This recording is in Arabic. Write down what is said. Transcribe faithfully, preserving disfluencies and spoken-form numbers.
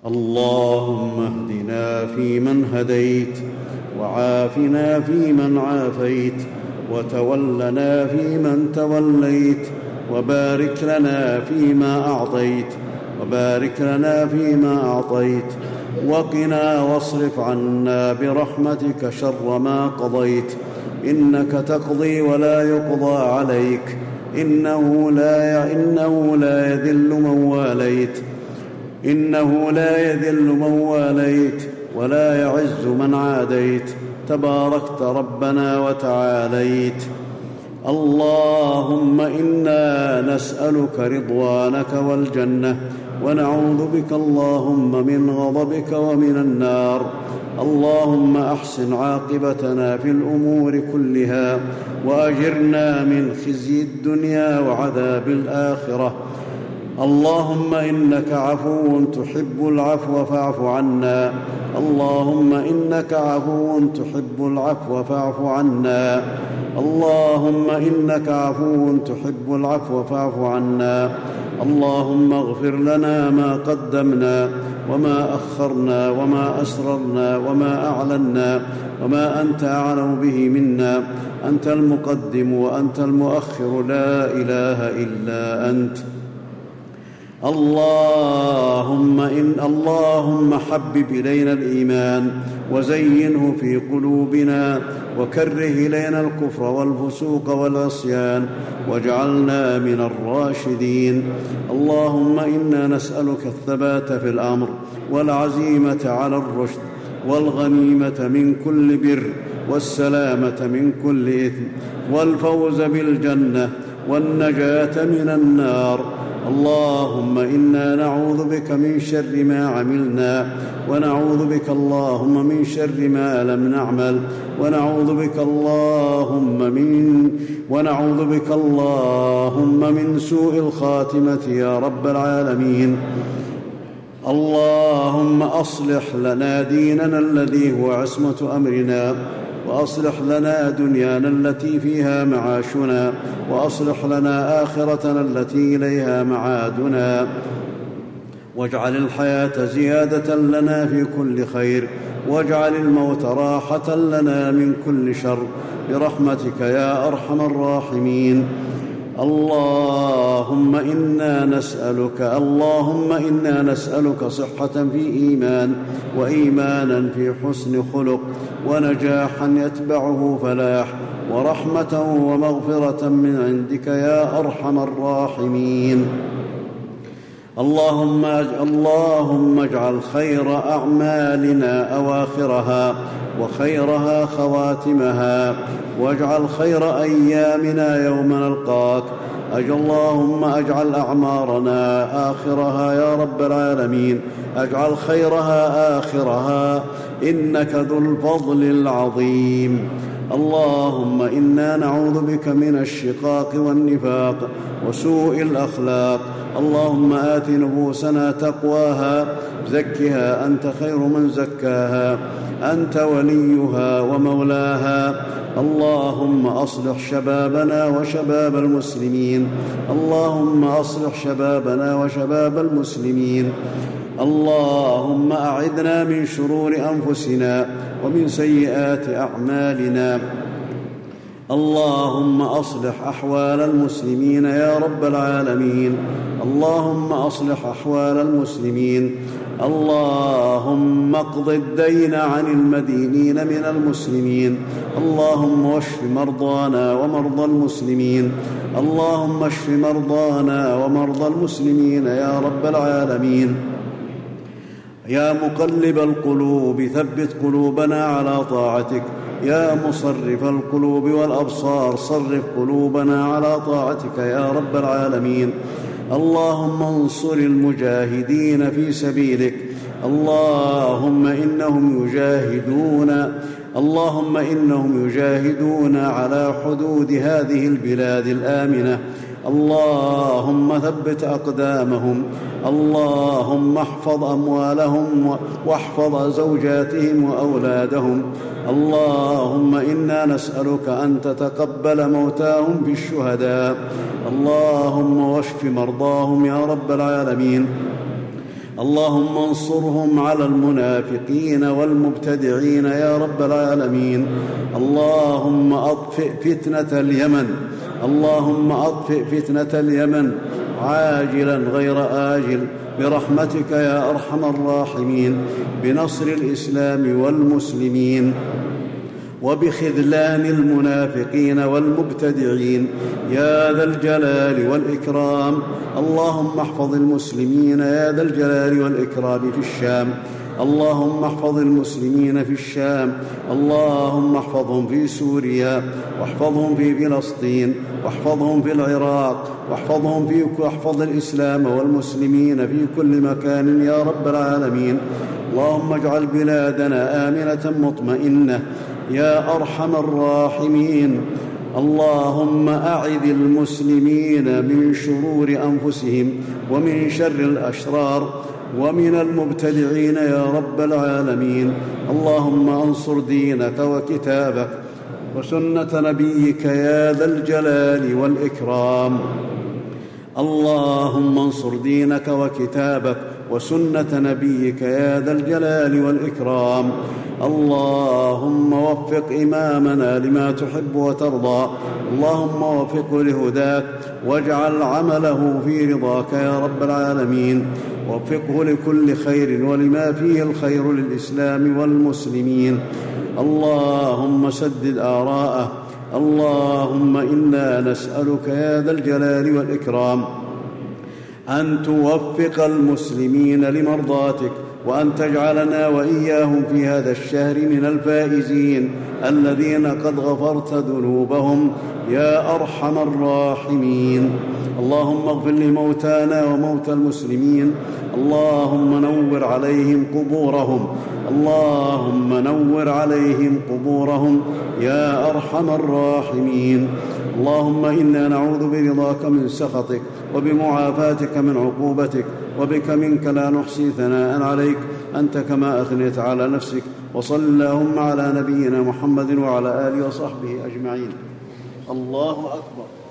اللهم اهدنا فيمن هديت، وعافنا فيمن عافيت، وتولنا فيمن توليت، وبارك لنا فيما أعطيت وبارك لنا فيما أعطيت وقنا واصرف عنا برحمتك شر ما قضيت، إنك تقضي ولا يقضى عليك، إنه لا, إنه لا يذل من واليت إنه لا يذل من واليت ولا يعز من عاديت، تباركت ربنا وتعاليت. اللهم إنا نسألك رضوانك والجنة، ونعوذ بك اللهم من غضبك ومن النار. اللهم أحسن عاقبتنا في الأمور كلها، وأجرنا من خزي الدنيا وعذاب الآخرة. اللهم إنك عفو تحب العفو فاعف عنا اللهم إنك عفو تحب العفو فاعف عنا اللهم إنك عفو تحب العفو فاعف عنا اللهم اغفر لنا ما قدمنا وما أخرنا وما أسررنا وما أعلنا وما أنت أعلم به منا، أنت المقدم وأنت المؤخر، لا إله إلا أنت. اللهم إن اللهم حبب إلينا الإيمان وزينه في قلوبنا، وكره إلينا الكفر والفسوق والعصيان، واجعلنا من الراشدين. اللهم إنا نسألك الثبات في الأمر، والعزيمة على الرشد، والغنيمة من كل بر، والسلامة من كل إثم، والفوز بالجنة، والنجاة من النار. اللهم إنا نعوذ بك من شر ما عملنا، ونعوذ بك اللهم من شر ما لم نعمل، ونعوذ بك اللهم من ونعوذ بك اللهم من سوء الخاتمة يا رب العالمين. اللهم أصلح لنا ديننا الذي هو عصمة أمرنا، وأصلح لنا دنيانا التي فيها معاشنا، وأصلح لنا آخرتنا التي إليها معادنا، واجعل الحياة زيادة لنا في كل خير، واجعل الموت راحة لنا من كل شر، برحمتك يا أرحم الراحمين. اللهم إنا نسألك اللهم إنا نسألك صحة في إيمان، وإيمانا في حسن خلق، ونجاحا يتبعه فلاح، ورحمة ومغفرة من عندك يا أرحم الراحمين. اللهم اللهم اجعل خير أعمالنا أواخرها، وخيرها خواتمها، واجعل خير أيامنا يوم نلقاك. أجل اللهم اجعل أعمارنا آخرها يا رب العالمين، اجعل خيرها آخرها، إنك ذو الفضل العظيم. اللهم إنا نعوذ بك من الشقاق والنفاق وسوء الأخلاق. اللهم آت نفوسنا تقواها، زكها أنت خير من زكاها، أنت وليها ومولاها. اللهم أصلح شبابنا وشباب المسلمين اللهم أصلح شبابنا وشباب المسلمين. اللهم أعذنا من شرور أنفسنا ومن سيئات أعمالنا. اللهم أصلح أحوال المسلمين يا رب العالمين. اللهم أصلح أحوال المسلمين. اللهم اقض الدين عن المدينين من المسلمين. اللهم اشف مرضانا ومرضى المسلمين. اللهم اشف مرضانا ومرضى المسلمين يا رب العالمين. يا مقلب القلوب ثبت قلوبنا على طاعتك. يا مصرف القلوب والأبصار صرف قلوبنا على طاعتك يا رب العالمين. اللهم انصر المجاهدين في سبيلك. اللهم إنهم يجاهدون اللهم إنهم يجاهدون على حدود هذه البلاد الآمنة. اللهم ثبت أقدامهم. اللهم احفظ أموالهم واحفظ زوجاتهم وأولادهم. اللهم إنا نسألك أن تتقبل موتاهم في الشهداء. اللهم واشف مرضاهم يا رب العالمين. اللهم انصرهم على المنافقين والمبتدعين يا رب العالمين. اللهم أطفئ فتنة اليمن اللهم أطفئ فتنة اليمن عاجلا غير آجل برحمتك يا أرحم الراحمين، بنصر الإسلام والمسلمين وبخذلان المنافقين والمبتدعين يا ذا الجلال والإكرام. اللهم احفظ المسلمين يا ذا الجلال والإكرام في الشام اللهم احفظ المسلمين في الشام اللهم احفظهم في سوريا، واحفظهم في فلسطين، واحفظهم في العراق، واحفظهم في واحفظ الإسلام والمسلمين في كل مكان يا رب العالمين. اللهم اجعل بلادنا آمنة مطمئنة يا أرحم الراحمين. اللهم أعذ المسلمين من شرور أنفسهم ومن شر الأشرار ومن المبتدعين يا رب العالمين. اللهم انصر دينك وكتابك وسنة نبيك يا ذا الجلال والإكرام. اللهم انصر دينك وكتابك وسنة نبيك يا ذا الجلال والإكرام. اللهم وفق إمامنا لما تحب وترضى، اللهم وفقه لهداك واجعل عمله في رضاك يا رب العالمين. وفقه لكل خير ولما فيه الخير للإسلام والمسلمين. اللهم سدد آراءه. اللهم إنا نسألك يا ذا الجلال والإكرام أن توفق المسلمين لمرضاتك، وأن تجعلنا وإياهم في هذا الشهر من الفائزين الذين قد غفرت ذنوبهم يا أرحم الراحمين. اللهم اغفر لموتانا وموتى المسلمين. اللهم نور عليهم قبورهم اللهم نور عليهم قبورهم يا أرحم الراحمين. اللهم إنا نعوذ برضاك من سخطك وبمعافاتك من عقوبتك، وبك منك لا نحصي ثناء عليك أنت كما أثنيت على نفسك. وصل اللهم على نبينا محمد وعلى آله وصحبه أجمعين. الله أكبر.